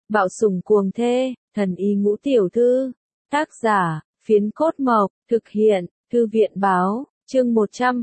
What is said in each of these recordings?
Bạo sủng cuồng thê, thần y ngũ tiểu thư. Tác giả, Phiến Cốt Mộc, thực hiện, Thư viện báo, chương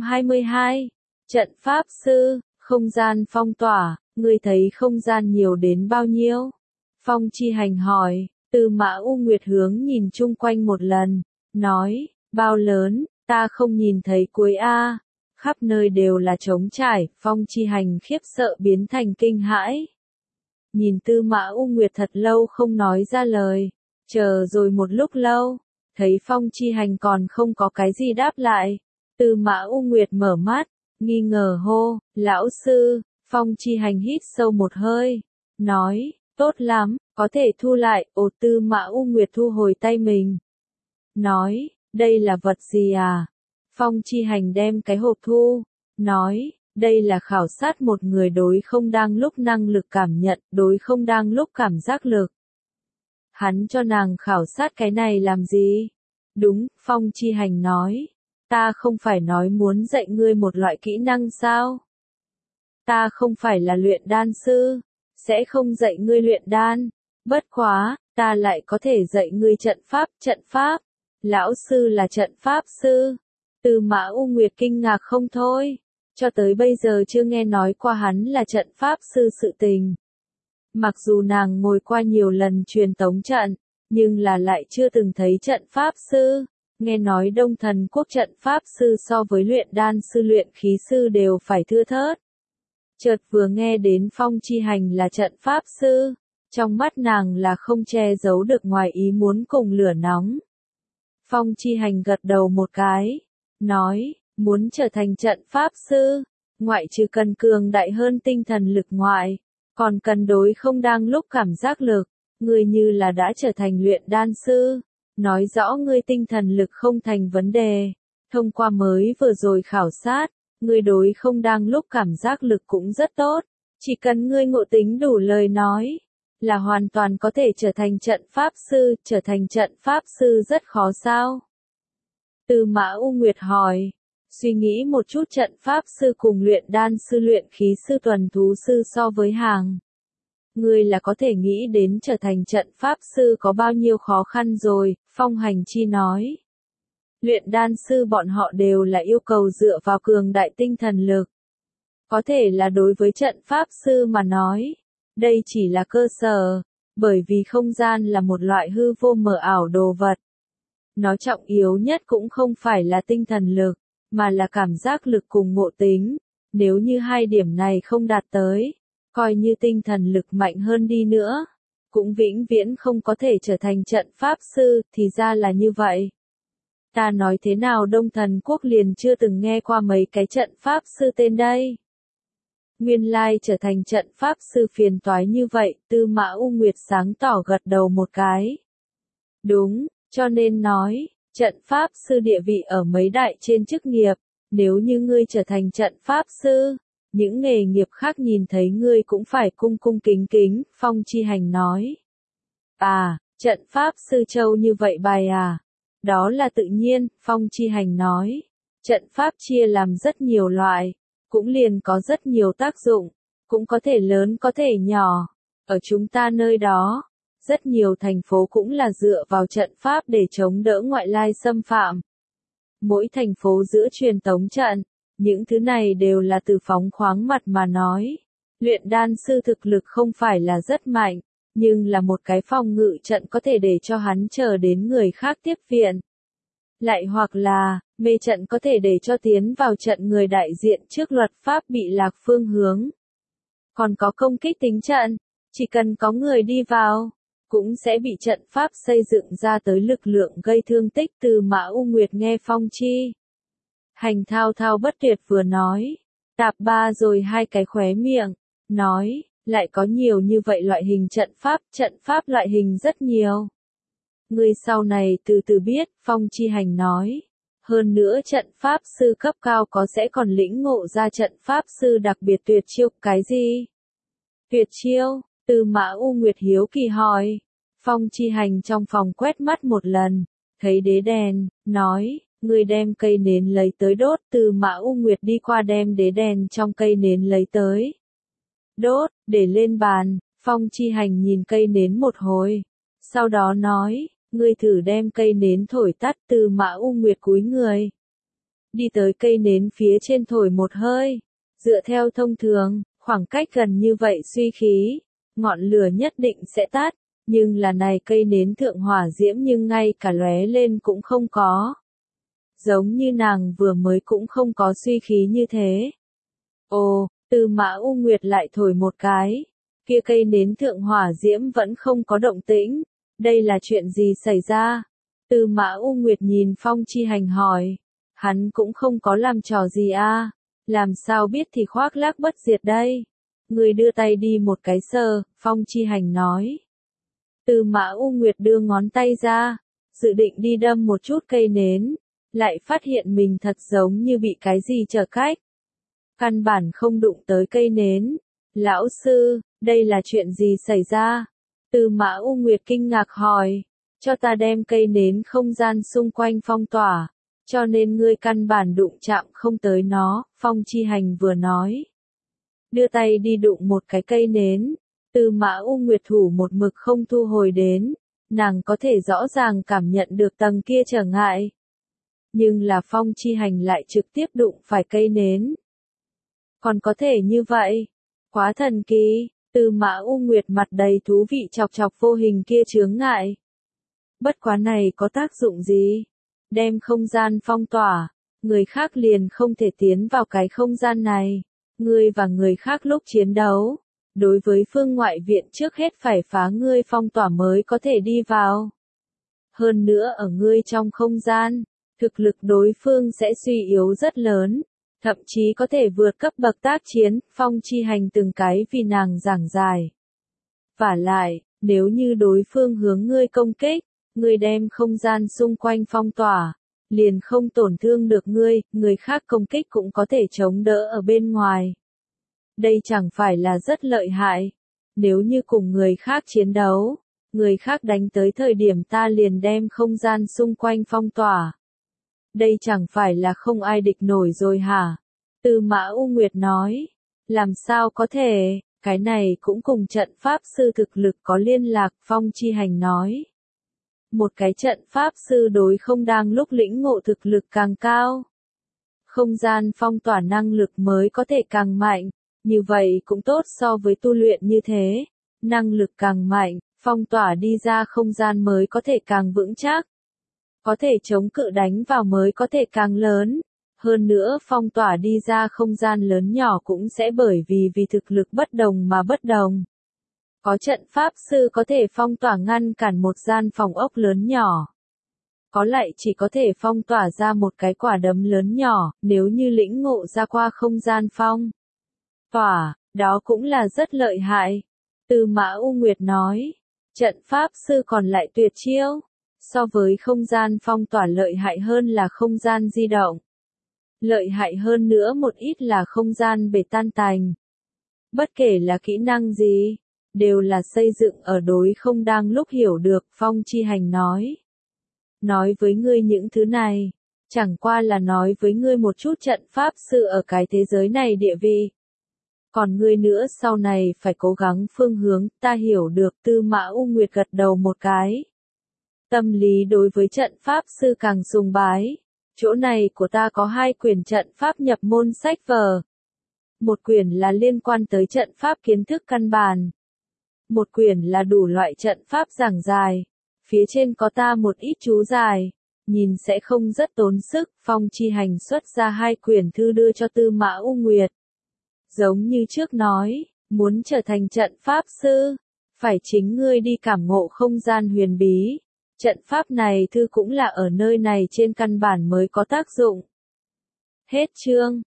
122. Trận pháp sư, không gian phong tỏa, ngươi thấy không gian nhiều đến bao nhiêu? Phong Chi Hành hỏi, Tư Mã U Nguyệt hướng nhìn chung quanh một lần, nói, bao lớn, ta không nhìn thấy cuối a. Khắp nơi đều là trống trải, Phong Chi Hành khiếp sợ biến thành kinh hãi. Nhìn Tư Mã U Nguyệt thật lâu không nói ra lời, chờ rồi một lúc lâu, thấy Phong Chi Hành còn không có cái gì đáp lại. Tư Mã U Nguyệt mở mắt, nghi ngờ hô, lão sư. Phong Chi Hành hít sâu một hơi, nói, tốt lắm, có thể thu lại. Ồ, Tư Mã U Nguyệt thu hồi tay mình, nói, đây là vật gì à? Phong Chi Hành đem cái hộp thu, nói, đây là khảo sát một người đối không đang lúc năng lực cảm nhận, đối không đang lúc cảm giác lực. Hắn cho nàng khảo sát cái này làm gì? Đúng, Phong Chi Hành nói, ta không phải nói muốn dạy ngươi một loại kỹ năng sao? Ta không phải là luyện đan sư, sẽ không dạy ngươi luyện đan, bất quá, ta lại có thể dạy ngươi trận pháp. Lão sư là trận pháp sư. Tư Mã U Nguyệt kinh ngạc không thôi, cho tới bây giờ chưa nghe nói qua hắn là trận pháp sư sự tình. Mặc dù nàng ngồi qua nhiều lần truyền tống trận, nhưng là lại chưa từng thấy trận pháp sư. Nghe nói Đông Thần Quốc trận pháp sư so với luyện đan sư luyện khí sư đều phải thưa thớt. Chợt vừa nghe đến Phong Chi Hành là trận pháp sư, trong mắt nàng là không che giấu được ngoài ý muốn cùng lửa nóng. Phong Chi Hành gật đầu một cái, nói, muốn trở thành trận pháp sư, ngoại trừ cần cường đại hơn tinh thần lực ngoại, còn cần đối không đang lúc cảm giác lực. Ngươi như là đã trở thành luyện đan sư, nói rõ ngươi tinh thần lực không thành vấn đề. Thông qua mới vừa rồi khảo sát, ngươi đối không đang lúc cảm giác lực cũng rất tốt, chỉ cần ngươi ngộ tính đủ lời nói, là hoàn toàn có thể trở thành trận pháp sư. Trở thành trận pháp sư rất khó sao? Tư Mã U Nguyệt hỏi, suy nghĩ một chút, trận pháp sư cùng luyện đan sư luyện khí sư tuần thú sư so với hàng. Ngươi là có thể nghĩ đến trở thành trận pháp sư có bao nhiêu khó khăn rồi. Phong Hành Chi nói, luyện đan sư bọn họ đều là yêu cầu dựa vào cường đại tinh thần lực. Có thể là đối với trận pháp sư mà nói, đây chỉ là cơ sở, bởi vì không gian là một loại hư vô mờ ảo đồ vật. Nó trọng yếu nhất cũng không phải là tinh thần lực, mà là cảm giác lực cùng ngộ tính. Nếu như hai điểm này không đạt tới, coi như tinh thần lực mạnh hơn đi nữa, cũng vĩnh viễn không có thể trở thành trận pháp sư. Thì ra là như vậy. Ta nói thế nào Đông Thần Quốc liền chưa từng nghe qua mấy cái trận pháp sư tên đây. Nguyên lai trở thành trận pháp sư phiền toái như vậy. Tư Mã U Nguyệt sáng tỏ gật đầu một cái. Đúng, cho nên nói, trận pháp sư địa vị ở mấy đại trên chức nghiệp. Nếu như ngươi trở thành trận pháp sư, những nghề nghiệp khác nhìn thấy ngươi cũng phải cung cung kính kính. Phong Chi Hành nói, à, trận pháp sư châu như vậy bài à? Đó là tự nhiên. Phong Chi Hành nói, trận pháp chia làm rất nhiều loại, cũng liền có rất nhiều tác dụng, cũng có thể lớn có thể nhỏ. Ở chúng ta nơi đó, rất nhiều thành phố cũng là dựa vào trận pháp để chống đỡ ngoại lai xâm phạm. Mỗi thành phố giữa truyền tống trận, những thứ này đều là từ phóng khoáng mặt mà nói. Luyện đan sư thực lực không phải là rất mạnh, nhưng là một cái phòng ngự trận có thể để cho hắn chờ đến người khác tiếp viện. Lại hoặc là, mê trận có thể để cho tiến vào trận người đại diện trước luật pháp bị lạc phương hướng. Còn có công kích tính trận, chỉ cần có người đi vào, cũng sẽ bị trận pháp xây dựng ra tới lực lượng gây thương tích. Tư Mã U Nguyệt nghe Phong Chi Hành thao thao bất tuyệt vừa nói, tạp ba rồi hai cái khóe miệng, nói, lại có nhiều như vậy loại hình trận pháp loại hình rất nhiều. Ngươi sau này từ từ biết. Phong Chi Hành nói, hơn nữa trận pháp sư cấp cao có sẽ còn lĩnh ngộ ra trận pháp sư đặc biệt tuyệt chiêu. Cái gì? Tuyệt chiêu? Tư Mã U Nguyệt hiếu kỳ hỏi. Phong Chi Hành trong phòng quét mắt một lần, thấy đế đèn, nói, ngươi đem cây nến lấy tới đốt. Tư Mã U Nguyệt đi qua đem đế đèn trong cây nến lấy tới đốt, để lên bàn. Phong Chi Hành nhìn cây nến một hồi, sau đó nói, ngươi thử đem cây nến thổi tắt. Tư Mã U Nguyệt cúi người, đi tới cây nến phía trên thổi một hơi, dựa theo thông thường, khoảng cách gần như vậy suy khí, ngọn lửa nhất định sẽ tắt, nhưng là này cây nến thượng hỏa diễm nhưng ngay cả lóe lên cũng không có. Giống như nàng vừa mới cũng không có suy khí như thế. Ồ, Tư Mã U Nguyệt lại thổi một cái, kia cây nến thượng hỏa diễm vẫn không có động tĩnh, đây là chuyện gì xảy ra? Tư Mã U Nguyệt nhìn Phong Chi Hành hỏi, hắn cũng không có làm trò gì a, làm sao biết thì khoác lác bất diệt đây? Người đưa tay đi một cái sờ, Phong Chi Hành nói. Tư Mã U Nguyệt đưa ngón tay ra, dự định đi đâm một chút cây nến, lại phát hiện mình thật giống như bị cái gì trở cách. Căn bản không đụng tới cây nến. Lão sư, đây là chuyện gì xảy ra? Tư Mã U Nguyệt kinh ngạc hỏi, cho ta đem cây nến không gian xung quanh phong tỏa, cho nên ngươi căn bản đụng chạm không tới nó. Phong Chi Hành vừa nói, đưa tay đi đụng một cái cây nến. Tư Mã U Nguyệt thủ một mực không thu hồi đến, nàng có thể rõ ràng cảm nhận được tầng kia trở ngại. Nhưng là Phong Chi Hành lại trực tiếp đụng phải cây nến. Còn có thể như vậy? Quá thần kỳ. Tư Mã U Nguyệt mặt đầy thú vị chọc chọc vô hình kia chướng ngại. Bất quá này có tác dụng gì? Đem không gian phong tỏa, người khác liền không thể tiến vào cái không gian này. Ngươi và người khác lúc chiến đấu, đối với phương ngoại viện trước hết phải phá ngươi phong tỏa mới có thể đi vào. Hơn nữa ở ngươi trong không gian, thực lực đối phương sẽ suy yếu rất lớn, thậm chí có thể vượt cấp bậc tác chiến. Phong Chi Hành từng cái vì nàng giảng giải. Vả lại, nếu như đối phương hướng ngươi công kích, ngươi đem không gian xung quanh phong tỏa, liền không tổn thương được ngươi, người khác công kích cũng có thể chống đỡ ở bên ngoài. Đây chẳng phải là rất lợi hại. Nếu như cùng người khác chiến đấu, người khác đánh tới thời điểm ta liền đem không gian xung quanh phong tỏa. Đây chẳng phải là không ai địch nổi rồi hả? Tư Mã U Nguyệt nói, làm sao có thể, cái này cũng cùng trận pháp sư thực lực có liên lạc. Phong Chi Hành nói, một cái trận pháp sư đối không đang lúc lĩnh ngộ thực lực càng cao, không gian phong tỏa năng lực mới có thể càng mạnh, như vậy cũng tốt so với tu luyện như thế, năng lực càng mạnh, phong tỏa đi ra không gian mới có thể càng vững chắc, có thể chống cự đánh vào mới có thể càng lớn. Hơn nữa phong tỏa đi ra không gian lớn nhỏ cũng sẽ bởi vì thực lực bất đồng mà bất đồng. Có trận pháp sư có thể phong tỏa ngăn cản một gian phòng ốc lớn nhỏ. Có lại chỉ có thể phong tỏa ra một cái quả đấm lớn nhỏ, nếu như lĩnh ngộ ra qua không gian phong tỏa, đó cũng là rất lợi hại. Tư Mã U Nguyệt nói, trận pháp sư còn lại tuyệt chiêu, so với không gian phong tỏa lợi hại hơn là không gian di động. Lợi hại hơn nữa một ít là không gian bể tan tành. Bất kể là kỹ năng gì, đều là xây dựng ở đối không đang lúc hiểu được. Phong Chi Hành nói. Nói với ngươi những thứ này, chẳng qua là nói với ngươi một chút trận pháp sư ở cái thế giới này địa vị. Còn ngươi nữa sau này phải cố gắng phương hướng, ta hiểu được. Tư Mã U Nguyệt gật đầu một cái. Tâm lý đối với trận pháp sư càng sùng bái. Chỗ này của ta có 2 quyển trận pháp nhập môn sách vở. Một quyển là liên quan tới trận pháp kiến thức căn bản. Một quyển là đủ loại trận pháp giảng dài. Phía trên có ta một ít chú giải. Nhìn sẽ không rất tốn sức. Phong Chi Hành xuất ra 2 quyển thư đưa cho Tư Mã U Nguyệt. Giống như trước nói, muốn trở thành trận pháp sư, phải chính ngươi đi cảm ngộ không gian huyền bí. Trận pháp này thư cũng là ở nơi này trên căn bản mới có tác dụng. Hết chương.